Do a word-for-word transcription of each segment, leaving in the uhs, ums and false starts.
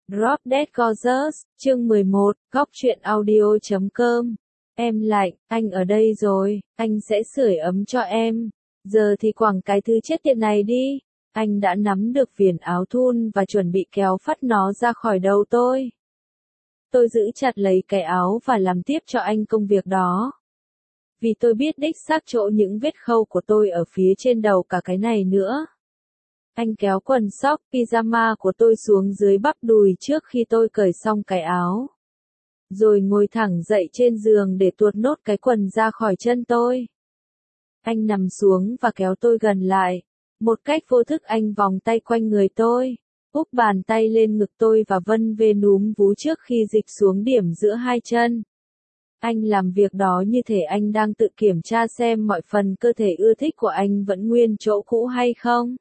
Drop Dead Gorgeous, chương mười một, góc truyện audio chấm com. Em lạnh, anh ở đây rồi, anh sẽ sưởi ấm cho em. Giờ thì quẳng cái thứ chết tiệt này đi. Anh đã nắm được viền áo thun và chuẩn bị kéo phắt nó ra khỏi đầu tôi. Tôi giữ chặt lấy cái áo và làm tiếp cho anh công việc đó. Vì tôi biết đích xác chỗ những vết khâu của tôi ở phía trên đầu cả cái này nữa. Anh kéo quần sóc pyjama của tôi xuống dưới bắp đùi trước khi tôi cởi xong cái áo. Rồi ngồi thẳng dậy trên giường để tuột nốt cái quần ra khỏi chân tôi. Anh nằm xuống và kéo tôi gần lại. Một cách vô thức anh vòng tay quanh người tôi, úp bàn tay lên ngực tôi và vân về núm vú trước khi dịch xuống điểm giữa hai chân. Anh làm việc đó như thể anh đang tự kiểm tra xem mọi phần cơ thể ưa thích của anh vẫn nguyên chỗ cũ hay không.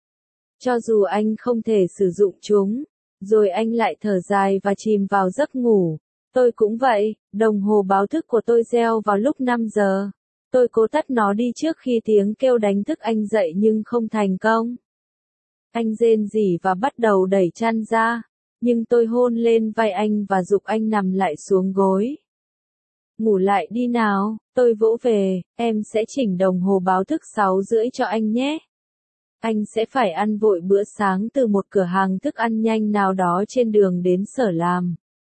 Cho dù anh không thể sử dụng chúng, rồi anh lại thở dài và chìm vào giấc ngủ. Tôi cũng vậy, đồng hồ báo thức của tôi reo vào lúc năm giờ. Tôi cố tắt nó đi trước khi tiếng kêu đánh thức anh dậy nhưng không thành công. Anh rên rỉ và bắt đầu đẩy chăn ra, nhưng tôi hôn lên vai anh và giục anh nằm lại xuống gối. Ngủ lại đi nào, tôi vỗ về, em sẽ chỉnh đồng hồ báo thức sáu rưỡi cho anh nhé. Anh sẽ phải ăn vội bữa sáng từ một cửa hàng thức ăn nhanh nào đó trên đường đến sở làm.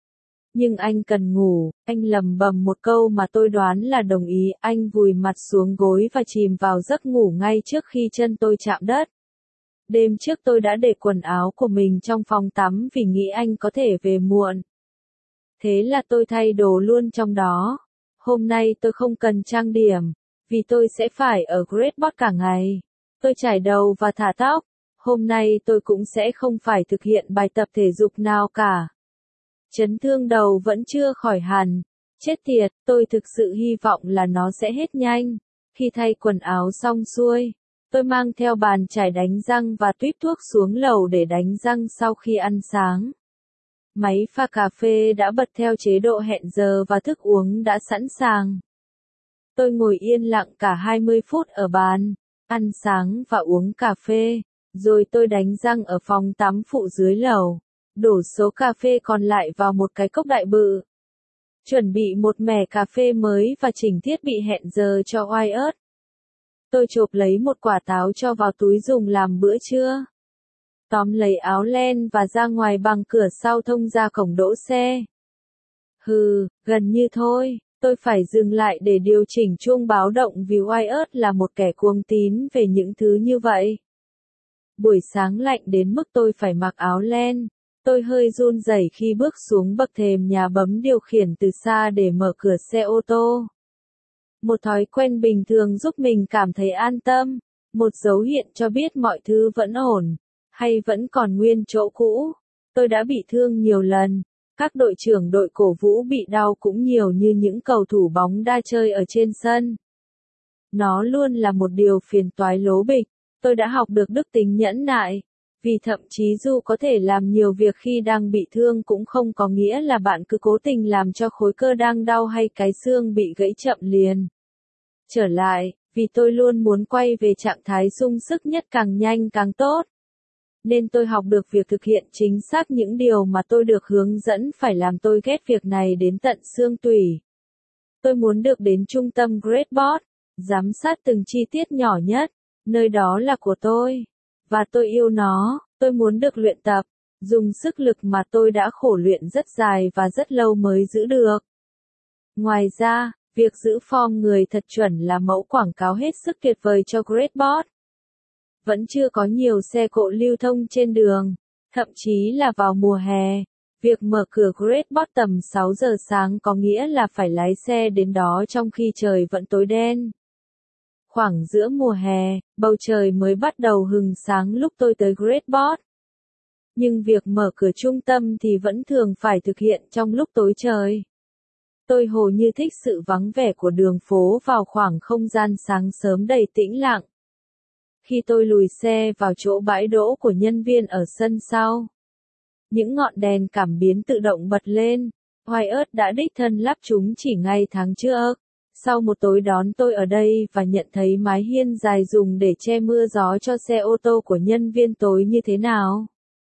Nhưng anh cần ngủ, anh lầm bầm một câu mà tôi đoán là đồng ý, anh vùi mặt xuống gối và chìm vào giấc ngủ ngay trước khi chân tôi chạm đất. Đêm trước tôi đã để quần áo của mình trong phòng tắm vì nghĩ anh có thể về muộn. Thế là tôi thay đồ luôn trong đó. Hôm nay tôi không cần trang điểm, vì tôi sẽ phải ở Great Board cả ngày. Tôi chải đầu và thả tóc. Hôm nay tôi cũng sẽ không phải thực hiện bài tập thể dục nào cả. Chấn thương đầu vẫn chưa khỏi hẳn. Chết tiệt, tôi thực sự hy vọng là nó sẽ hết nhanh. Khi thay quần áo xong xuôi, tôi mang theo bàn chải đánh răng và tuýp thuốc xuống lầu để đánh răng sau khi ăn sáng. Máy pha cà phê đã bật theo chế độ hẹn giờ và thức uống đã sẵn sàng. Tôi ngồi yên lặng cả hai mươi phút ở bàn, ăn sáng và uống cà phê, rồi tôi đánh răng ở phòng tắm phụ dưới lầu, đổ số cà phê còn lại vào một cái cốc đại bự. Chuẩn bị một mẻ cà phê mới và chỉnh thiết bị hẹn giờ cho Wyatt. Tôi chộp lấy một quả táo cho vào túi dùng làm bữa trưa. Tóm lấy áo len và ra ngoài bằng cửa sau thông ra cổng đỗ xe. Hừ, gần như thôi, tôi phải dừng lại để điều chỉnh chuông báo động vì Wyatt là một kẻ cuồng tín về những thứ như vậy. Buổi sáng lạnh đến mức tôi phải mặc áo len. Tôi hơi run rẩy khi bước xuống bậc thềm nhà bấm điều khiển từ xa để mở cửa xe ô tô. Một thói quen bình thường giúp mình cảm thấy an tâm, một dấu hiện cho biết mọi thứ vẫn ổn, hay vẫn còn nguyên chỗ cũ. Tôi đã bị thương nhiều lần, các đội trưởng đội cổ vũ bị đau cũng nhiều như những cầu thủ bóng đá chơi ở trên sân. Nó luôn là một điều phiền toái lố bịch. Tôi đã học được đức tính nhẫn nại. Vì thậm chí dù có thể làm nhiều việc khi đang bị thương cũng không có nghĩa là bạn cứ cố tình làm cho khối cơ đang đau hay cái xương bị gãy chậm liền. Trở lại, vì tôi luôn muốn quay về trạng thái sung sức nhất càng nhanh càng tốt. Nên tôi học được việc thực hiện chính xác những điều mà tôi được hướng dẫn phải làm. Tôi ghét việc này đến tận xương tủy. Tôi muốn được đến trung tâm Great Board, giám sát từng chi tiết nhỏ nhất, nơi đó là của tôi. Và tôi yêu nó, tôi muốn được luyện tập, dùng sức lực mà tôi đã khổ luyện rất dài và rất lâu mới giữ được. Ngoài ra, việc giữ form người thật chuẩn là mẫu quảng cáo hết sức tuyệt vời cho Great Board. Vẫn chưa có nhiều xe cộ lưu thông trên đường, thậm chí là vào mùa hè. Việc mở cửa Great Board tầm sáu giờ sáng có nghĩa là phải lái xe đến đó trong khi trời vẫn tối đen. Khoảng giữa mùa hè, bầu trời mới bắt đầu hừng sáng lúc tôi tới Great Board. Nhưng việc mở cửa trung tâm thì vẫn thường phải thực hiện trong lúc tối trời. Tôi hồ như thích sự vắng vẻ của đường phố vào khoảng không gian sáng sớm đầy tĩnh lặng. Khi tôi lùi xe vào chỗ bãi đỗ của nhân viên ở sân sau, những ngọn đèn cảm biến tự động bật lên. Wyatt đã đích thân lắp chúng chỉ ngay tháng trước. Sau một tối đón tôi ở đây và nhận thấy mái hiên dài dùng để che mưa gió cho xe ô tô của nhân viên tối như thế nào.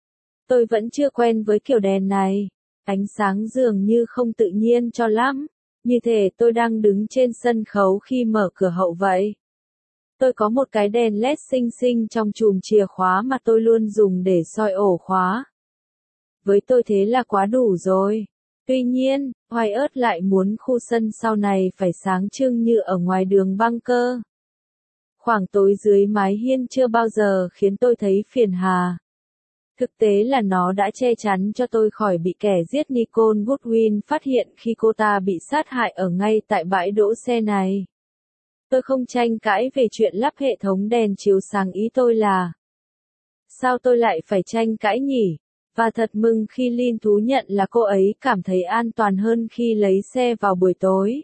Tôi vẫn chưa quen với kiểu đèn này. Ánh sáng dường như không tự nhiên cho lắm. Như thể tôi đang đứng trên sân khấu khi mở cửa hậu vậy. Tôi có một cái đèn led xinh xinh trong chùm chìa khóa mà tôi luôn dùng để soi ổ khóa. Với tôi thế là quá đủ rồi. Tuy nhiên, Wyatt lại muốn khu sân sau này phải sáng trưng như ở ngoài đường băng cơ. Khoảng tối dưới mái hiên chưa bao giờ khiến tôi thấy phiền hà. Thực tế là nó đã che chắn cho tôi khỏi bị kẻ giết Nicole Goodwin phát hiện khi cô ta bị sát hại ở ngay tại bãi đỗ xe này. Tôi không tranh cãi về chuyện lắp hệ thống đèn chiếu sáng, ý tôi là sao tôi lại phải tranh cãi nhỉ? Và thật mừng khi Lynn thú nhận là cô ấy cảm thấy an toàn hơn khi lấy xe vào buổi tối.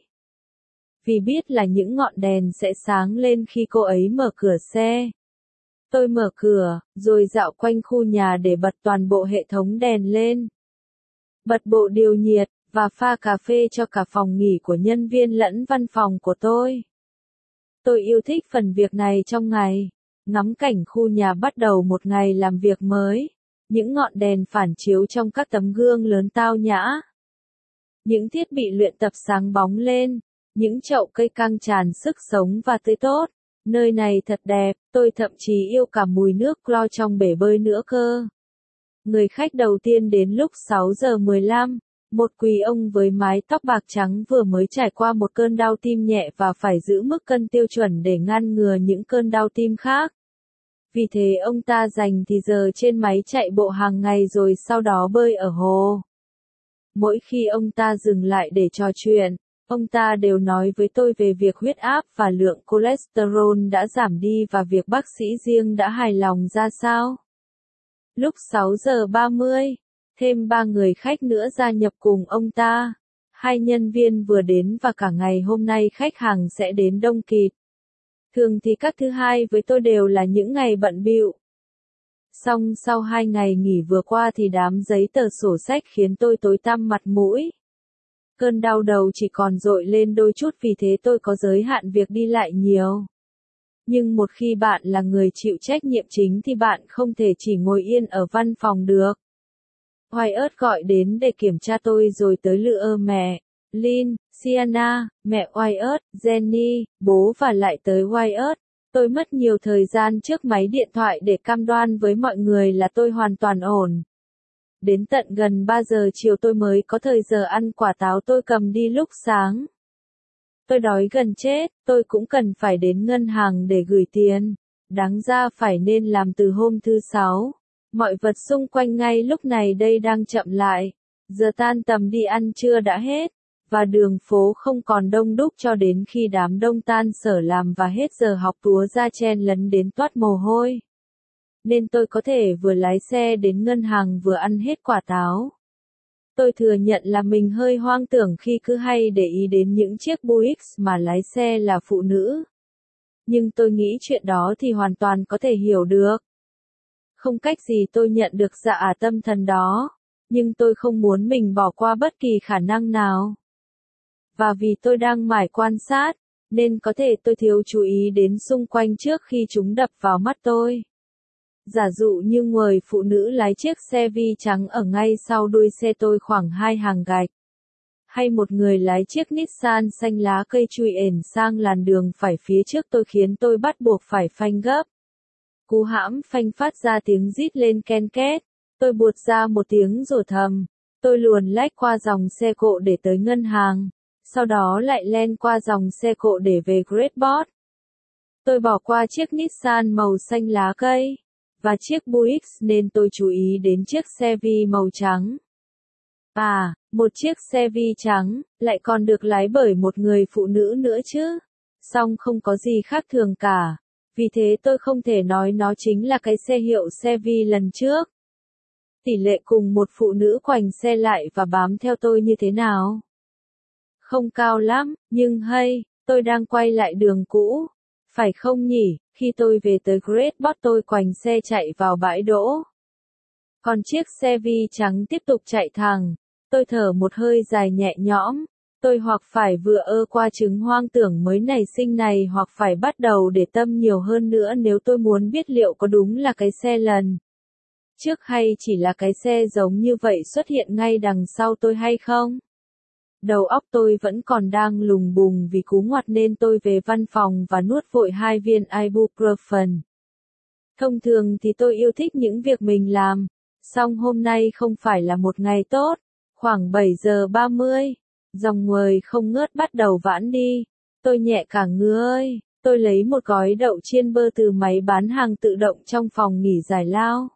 Vì biết là những ngọn đèn sẽ sáng lên khi cô ấy mở cửa xe. Tôi mở cửa, rồi dạo quanh khu nhà để bật toàn bộ hệ thống đèn lên. Bật bộ điều nhiệt, và pha cà phê cho cả phòng nghỉ của nhân viên lẫn văn phòng của tôi. Tôi yêu thích phần việc này trong ngày. Ngắm cảnh khu nhà bắt đầu một ngày làm việc mới. Những ngọn đèn phản chiếu trong các tấm gương lớn tao nhã. Những thiết bị luyện tập sáng bóng lên. Những chậu cây căng tràn sức sống và tươi tốt. Nơi này thật đẹp, tôi thậm chí yêu cả mùi nước clo trong bể bơi nữa cơ. Người khách đầu tiên đến lúc sáu giờ mười lăm, một quý ông với mái tóc bạc trắng vừa mới trải qua một cơn đau tim nhẹ và phải giữ mức cân tiêu chuẩn để ngăn ngừa những cơn đau tim khác. Vì thế ông ta dành thì giờ trên máy chạy bộ hàng ngày rồi sau đó bơi ở hồ. Mỗi khi ông ta dừng lại để trò chuyện, ông ta đều nói với tôi về việc huyết áp và lượng cholesterol đã giảm đi và việc bác sĩ riêng đã hài lòng ra sao. Lúc sáu giờ ba mươi, thêm ba người khách nữa gia nhập cùng ông ta. Hai nhân viên vừa đến và cả ngày hôm nay khách hàng sẽ đến đông kịt. Thường thì các thứ hai với tôi đều là những ngày bận bịu. Song sau hai ngày nghỉ vừa qua thì đám giấy tờ sổ sách khiến tôi tối tăm mặt mũi. Cơn đau đầu chỉ còn dội lên đôi chút, vì thế tôi có giới hạn việc đi lại nhiều. Nhưng một khi bạn là người chịu trách nhiệm chính thì bạn không thể chỉ ngồi yên ở văn phòng được. Wyatt gọi đến để kiểm tra tôi rồi tới lựa mẹ, Lynn, Sienna, mẹ Wyatt, Jenny, bố và lại tới Wyatt. Tôi mất nhiều thời gian trước máy điện thoại để cam đoan với mọi người là tôi hoàn toàn ổn. Đến tận gần ba giờ chiều tôi mới có thời giờ ăn quả táo tôi cầm đi lúc sáng. Tôi đói gần chết, tôi cũng cần phải đến ngân hàng để gửi tiền. Đáng ra phải nên làm từ hôm thứ sáu. Mọi vật xung quanh ngay lúc này đây đang chậm lại. Giờ tan tầm đi ăn trưa đã hết. Và đường phố không còn đông đúc cho đến khi đám đông tan sở làm và hết giờ học túa ra chen lấn đến toát mồ hôi. Nên tôi có thể vừa lái xe đến ngân hàng vừa ăn hết quả táo. Tôi thừa nhận là mình hơi hoang tưởng khi cứ hay để ý đến những chiếc Buick mà lái xe là phụ nữ. Nhưng tôi nghĩ chuyện đó thì hoàn toàn có thể hiểu được. Không cách gì tôi nhận được dạ ả tâm thần đó, nhưng tôi không muốn mình bỏ qua bất kỳ khả năng nào. Và vì tôi đang mải quan sát, nên có thể tôi thiếu chú ý đến xung quanh trước khi chúng đập vào mắt tôi. Giả dụ như người phụ nữ lái chiếc xe vi trắng ở ngay sau đuôi xe tôi khoảng hai hàng gạch. Hay một người lái chiếc Nissan xanh lá cây chui ển sang làn đường phải phía trước tôi khiến tôi bắt buộc phải phanh gấp. Cú hãm phanh phát ra tiếng rít lên ken két. Tôi buột ra một tiếng rồi thầm. Tôi luồn lách qua dòng xe cộ để tới ngân hàng. Sau đó lại len qua dòng xe cộ để về Greatport. Tôi bỏ qua chiếc Nissan màu xanh lá cây và chiếc Buick nên tôi chú ý đến chiếc xe vi màu trắng. À, một chiếc xe vi trắng, lại còn được lái bởi một người phụ nữ nữa chứ. Song không có gì khác thường cả. Vì thế tôi không thể nói nó chính là cái xe hiệu xe vi lần trước. Tỷ lệ cùng một phụ nữ khoành xe lại và bám theo tôi như thế nào? Không cao lắm, nhưng hay, tôi đang quay lại đường cũ. Phải không nhỉ, khi tôi về tới Greatport tôi khoành xe chạy vào bãi đỗ. Còn chiếc xe vi trắng tiếp tục chạy thẳng. Tôi thở một hơi dài nhẹ nhõm. Tôi hoặc phải vừa ơ qua chứng hoang tưởng mới nảy sinh này hoặc phải bắt đầu để tâm nhiều hơn nữa nếu tôi muốn biết liệu có đúng là cái xe lần trước hay chỉ là cái xe giống như vậy xuất hiện ngay đằng sau tôi hay không? Đầu óc tôi vẫn còn đang lùng bùng vì cú ngoặt nên tôi về văn phòng và nuốt vội hai viên ibuprofen. Thông thường thì tôi yêu thích những việc mình làm, song hôm nay không phải là một ngày tốt. Khoảng bảy giờ ba mươi, dòng người không ngớt bắt đầu vãn đi. Tôi nhẹ cả người, tôi lấy một gói đậu chiên bơ từ máy bán hàng tự động trong phòng nghỉ giải lao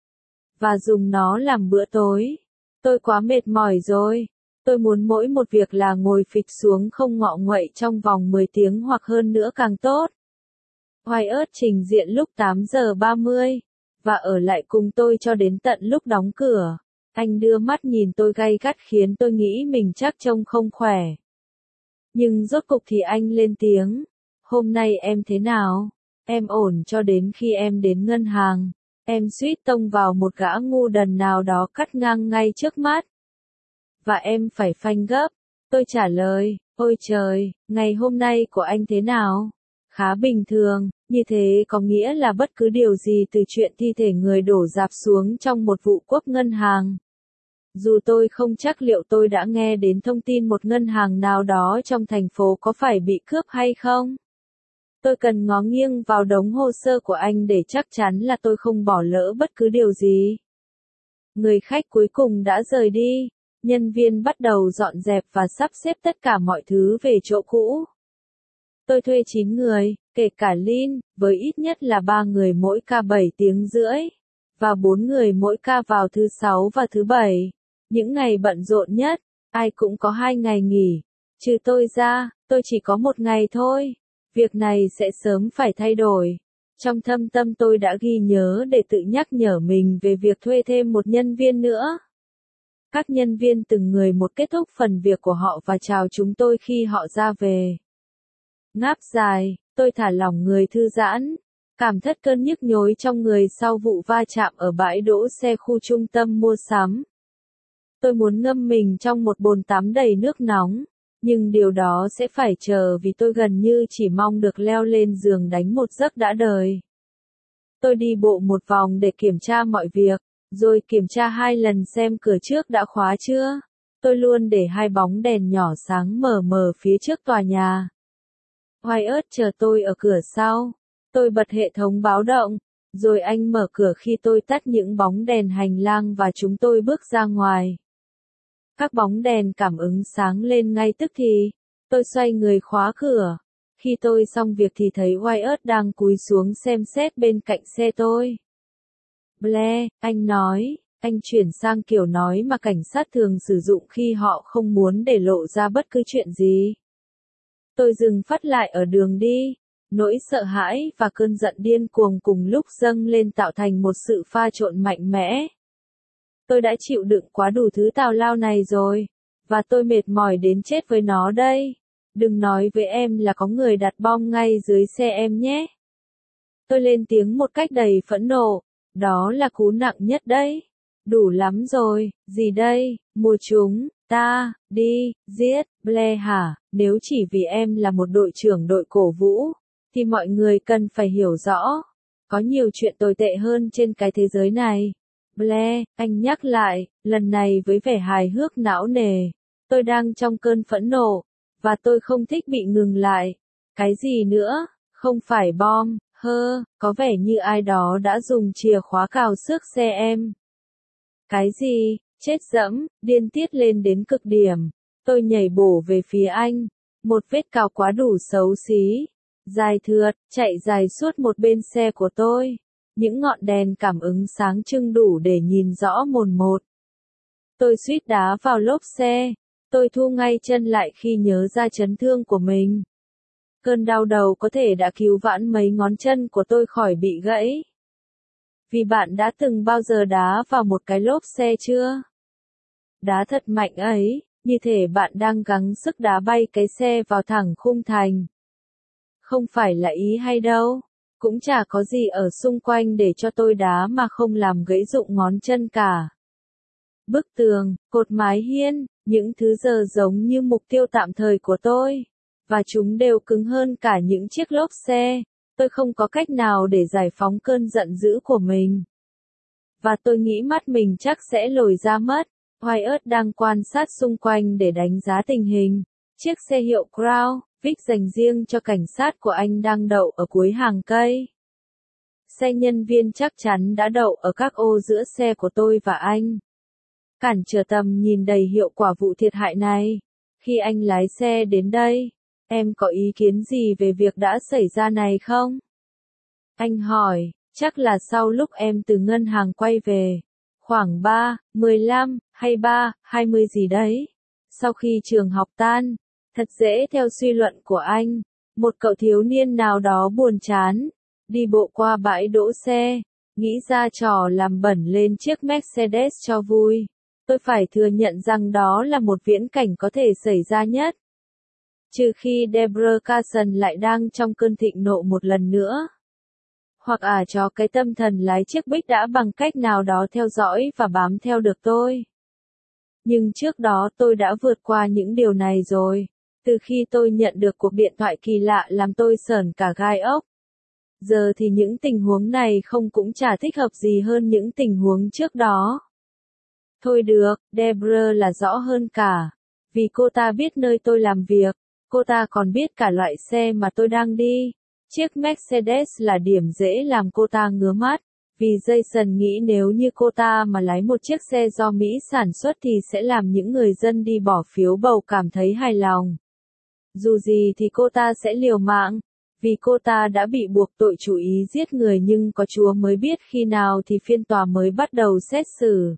và dùng nó làm bữa tối. Tôi quá mệt mỏi rồi. Tôi muốn mỗi một việc là ngồi phịch xuống không ngọ nguậy trong vòng mười tiếng hoặc hơn nữa càng tốt. Wyatt trình diện lúc tám giờ ba mươi và ở lại cùng tôi cho đến tận lúc đóng cửa. Anh đưa mắt nhìn tôi gay gắt khiến tôi nghĩ mình chắc trông không khỏe. Nhưng rốt cục thì anh lên tiếng. Hôm nay em thế nào? Em ổn cho đến khi em đến ngân hàng. Em suýt tông vào một gã ngu đần nào đó cắt ngang ngay trước mắt. Và em phải phanh gấp. Tôi trả lời, ôi trời, ngày hôm nay của anh thế nào? Khá bình thường, như thế có nghĩa là bất cứ điều gì từ chuyện thi thể người đổ rạp xuống trong một vụ cướp ngân hàng. Dù tôi không chắc liệu tôi đã nghe đến thông tin một ngân hàng nào đó trong thành phố có phải bị cướp hay không. Tôi cần ngó nghiêng vào đống hồ sơ của anh để chắc chắn là tôi không bỏ lỡ bất cứ điều gì. Người khách cuối cùng đã rời đi. Nhân viên bắt đầu dọn dẹp và sắp xếp tất cả mọi thứ về chỗ cũ. Tôi thuê chín người, kể cả Lin, với ít nhất là ba người mỗi ca bảy tiếng rưỡi, và bốn người mỗi ca vào thứ sáu và thứ bảy. Những ngày bận rộn nhất, ai cũng có hai ngày nghỉ. Trừ tôi ra, tôi chỉ có một ngày thôi. Việc này sẽ sớm phải thay đổi. Trong thâm tâm tôi đã ghi nhớ để tự nhắc nhở mình về việc thuê thêm một nhân viên nữa. Các nhân viên từng người một kết thúc phần việc của họ và chào chúng tôi khi họ ra về. Ngáp dài, tôi thả lỏng người thư giãn, cảm thất cơn nhức nhối trong người sau vụ va chạm ở bãi đỗ xe khu trung tâm mua sắm. Tôi muốn ngâm mình trong một bồn tắm đầy nước nóng, nhưng điều đó sẽ phải chờ vì tôi gần như chỉ mong được leo lên giường đánh một giấc đã đời. Tôi đi bộ một vòng để kiểm tra mọi việc, rồi kiểm tra hai lần xem cửa trước đã khóa chưa. Tôi luôn để hai bóng đèn nhỏ sáng mờ mờ phía trước tòa nhà. Wyatt chờ tôi ở cửa sau. Tôi bật hệ thống báo động, rồi anh mở cửa khi tôi tắt những bóng đèn hành lang và chúng tôi bước ra ngoài. Các bóng đèn cảm ứng sáng lên ngay tức thì. Tôi xoay người khóa cửa. Khi tôi xong việc thì thấy Wyatt đang cúi xuống xem xét bên cạnh xe tôi. Blair, anh nói, anh chuyển sang kiểu nói mà cảnh sát thường sử dụng khi họ không muốn để lộ ra bất cứ chuyện gì. Tôi dừng phát lại ở đường đi. Nỗi sợ hãi và cơn giận điên cuồng cùng lúc dâng lên tạo thành một sự pha trộn mạnh mẽ. Tôi đã chịu đựng quá đủ thứ tào lao này rồi, và tôi mệt mỏi đến chết với nó đây. Đừng nói với em là có người đặt bom ngay dưới xe em nhé. Tôi lên tiếng một cách đầy phẫn nộ. Đó là cú nặng nhất đấy. Đủ lắm rồi, gì đây, mua chúng, ta, đi, giết, Blair hả? Nếu chỉ vì em là một đội trưởng đội cổ vũ, thì mọi người cần phải hiểu rõ. Có nhiều chuyện tồi tệ hơn trên cái thế giới này. Blair, anh nhắc lại, lần này với vẻ hài hước não nề. Tôi đang trong cơn phẫn nộ, và tôi không thích bị ngừng lại. Cái gì nữa? Không phải bom, hơ, có vẻ như ai đó đã dùng chìa khóa cào xước xe em. Cái gì? Chết dẫm, điên tiết lên đến cực điểm. Tôi nhảy bổ về phía anh. Một vết cào quá đủ xấu xí. Dài thượt, chạy dài suốt một bên xe của tôi. Những ngọn đèn cảm ứng sáng trưng đủ để nhìn rõ mồn một. Tôi suýt đá vào lốp xe. Tôi thu ngay chân lại khi nhớ ra chấn thương của mình. Cơn đau đầu có thể đã cứu vãn mấy ngón chân của tôi khỏi bị gãy. Vì bạn đã từng bao giờ đá vào một cái lốp xe chưa? Đá thật mạnh ấy, như thể bạn đang gắng sức đá bay cái xe vào thẳng khung thành. Không phải là ý hay đâu, cũng chả có gì ở xung quanh để cho tôi đá mà không làm gãy rụng ngón chân cả. Bức tường, cột mái hiên, những thứ giờ giống như mục tiêu tạm thời của tôi. Và chúng đều cứng hơn cả những chiếc lốp xe. Tôi không có cách nào để giải phóng cơn giận dữ của mình. và tôi nghĩ mắt mình chắc sẽ lồi ra mất. Wyatt đang quan sát xung quanh để đánh giá tình hình. Chiếc xe hiệu Crown Vic dành riêng cho cảnh sát của anh đang đậu ở cuối hàng cây. Xe nhân viên chắc chắn đã đậu ở các ô giữa xe của tôi và anh. Cản trở tầm nhìn đầy hiệu quả vụ thiệt hại này. Khi anh lái xe đến đây, em có ý kiến gì về việc đã xảy ra này không? Anh hỏi, chắc là sau lúc em từ ngân hàng quay về. Khoảng ba, mười lăm, hay ba, hai mươi gì đấy. Sau khi trường học tan, thật dễ theo suy luận của anh. Một cậu thiếu niên nào đó buồn chán, đi bộ qua bãi đỗ xe, nghĩ ra trò làm bẩn lên chiếc Mercedes cho vui. Tôi phải thừa nhận rằng đó là một viễn cảnh có thể xảy ra nhất. Trừ khi Deborah Carson lại đang trong cơn thịnh nộ một lần nữa. Hoặc à cho cái tâm thần lái chiếc Buick đã bằng cách nào đó theo dõi và bám theo được tôi. Nhưng trước đó tôi đã vượt qua những điều này rồi. Từ khi tôi nhận được cuộc điện thoại kỳ lạ làm tôi sởn cả gai ốc. Giờ thì những tình huống này không cũng chả thích hợp gì hơn những tình huống trước đó. Thôi được, Deborah là rõ hơn cả. Vì cô ta biết nơi tôi làm việc, cô ta còn biết cả loại xe mà tôi đang đi. Chiếc Mercedes là điểm dễ làm cô ta ngứa mắt. Vì Jason nghĩ nếu như cô ta mà lái một chiếc xe do Mỹ sản xuất thì sẽ làm những người dân đi bỏ phiếu bầu cảm thấy hài lòng. Dù gì thì cô ta sẽ liều mạng. Vì cô ta đã bị buộc tội chủ ý giết người nhưng có Chúa mới biết khi nào thì phiên tòa mới bắt đầu xét xử.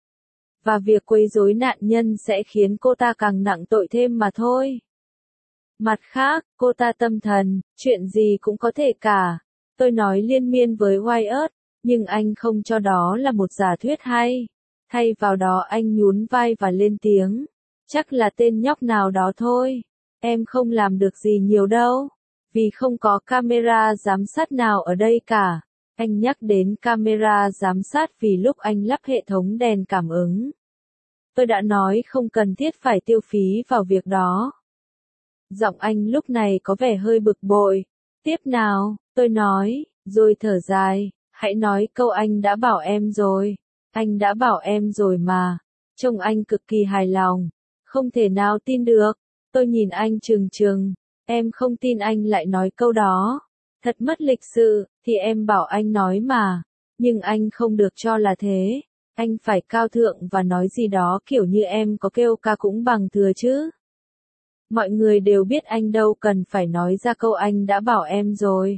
Và việc quấy rối nạn nhân sẽ khiến cô ta càng nặng tội thêm mà thôi. Mặt khác, cô ta tâm thần, chuyện gì cũng có thể cả. Tôi nói liên miên với Wyatt, nhưng anh không cho đó là một giả thuyết hay. Thay vào đó anh nhún vai và lên tiếng. Chắc là tên nhóc nào đó thôi. Em không làm được gì nhiều đâu. Vì không có camera giám sát nào ở đây cả. Anh nhắc đến camera giám sát vì lúc anh lắp hệ thống đèn cảm ứng. Tôi đã nói không cần thiết phải tiêu phí vào việc đó. Giọng anh lúc này có vẻ hơi bực bội. Tiếp nào, tôi nói, rồi thở dài, hãy nói câu anh đã bảo em rồi. Anh đã bảo em rồi mà. Trông anh cực kỳ hài lòng. Không thể nào tin được. Tôi nhìn anh trừng trừng. Em không tin anh lại nói câu đó. Thật mất lịch sự, thì em bảo anh nói mà. Nhưng anh không được cho là thế. Anh phải cao thượng và nói gì đó kiểu như em có kêu ca cũng bằng thừa chứ. Mọi người đều biết anh đâu cần phải nói ra câu anh đã bảo em rồi.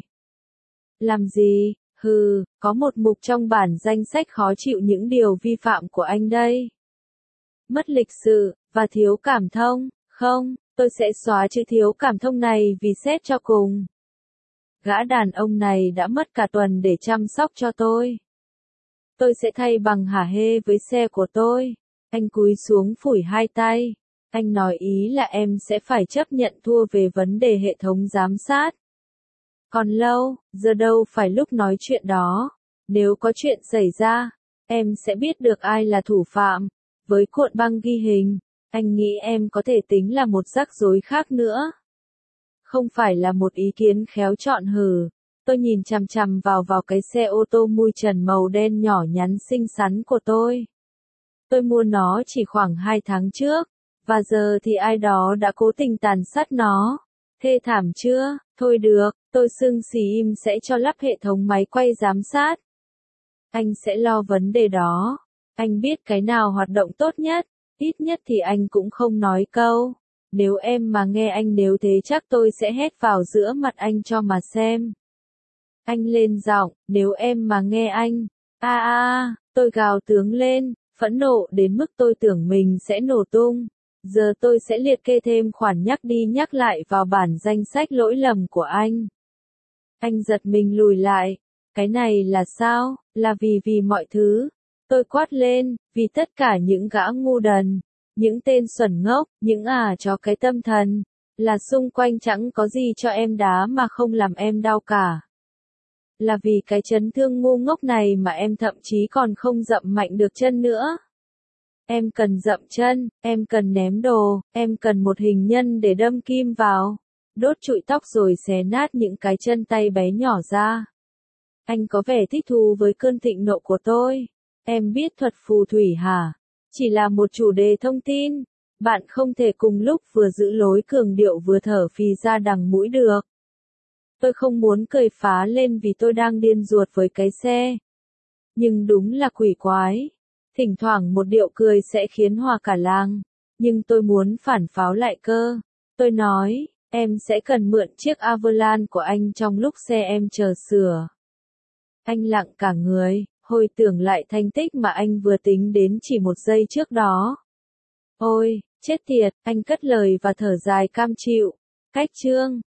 Làm gì? Hừ, có một mục trong bản danh sách khó chịu những điều vi phạm của anh đây. Mất lịch sự, và thiếu cảm thông, không, tôi sẽ xóa chữ thiếu cảm thông này vì xét cho cùng. Gã đàn ông này đã mất cả tuần để chăm sóc cho tôi. Tôi sẽ thay bằng hả hê với xe của tôi. Anh cúi xuống phủi hai tay. Anh nói ý là em sẽ phải chấp nhận thua về vấn đề hệ thống giám sát. Còn lâu, giờ đâu phải lúc nói chuyện đó. Nếu có chuyện xảy ra, em sẽ biết được ai là thủ phạm. Với cuộn băng ghi hình, anh nghĩ em có thể tính là một rắc rối khác nữa. Không phải là một ý kiến khéo chọn hừ. Tôi nhìn chằm chằm vào vào cái xe ô tô mui trần màu đen nhỏ nhắn xinh xắn của tôi. Tôi mua nó chỉ khoảng hai tháng trước, và giờ thì ai đó đã cố tình tàn sát nó. Thê thảm chưa? Thôi được, tôi xưng xì im sẽ cho lắp hệ thống máy quay giám sát. Anh sẽ lo vấn đề đó. Anh biết cái nào hoạt động tốt nhất, ít nhất thì anh cũng không nói câu. Nếu em mà nghe anh nếu thế chắc tôi sẽ hét vào giữa mặt anh cho mà xem. Anh lên giọng, nếu em mà nghe anh. A a, tôi gào tướng lên, phẫn nộ đến mức tôi tưởng mình sẽ nổ tung. Giờ tôi sẽ liệt kê thêm khoản nhắc đi nhắc lại vào bản danh sách lỗi lầm của anh. Anh giật mình lùi lại. Cái này là sao? Là vì vì mọi thứ. Tôi quát lên, vì tất cả những gã ngu đần, những tên xuẩn ngốc, những à cho cái tâm thần, là xung quanh chẳng có gì cho em đá mà không làm em đau cả. Là vì cái chấn thương ngu ngốc này mà em thậm chí còn không dậm mạnh được chân nữa. Em cần dậm chân, em cần ném đồ, em cần một hình nhân để đâm kim vào, đốt trụi tóc rồi xé nát những cái chân tay bé nhỏ ra. Anh có vẻ thích thú với cơn thịnh nộ của tôi. Em biết thuật phù thủy hả? Chỉ là một chủ đề thông tin. Bạn không thể cùng lúc vừa giữ lối cường điệu vừa thở phì ra đằng mũi được. Tôi không muốn cười phá lên vì tôi đang điên ruột với cái xe. Nhưng đúng là quỷ quái. Thỉnh thoảng một điệu cười sẽ khiến hòa cả làng. Nhưng tôi muốn phản pháo lại cơ. Tôi nói, em sẽ cần mượn chiếc Avalanche của anh trong lúc xe em chờ sửa. Anh lặng cả người, hồi tưởng lại thành tích mà anh vừa tính đến chỉ một giây trước đó. Ôi, chết tiệt, anh cất lời và thở dài cam chịu. Cách chương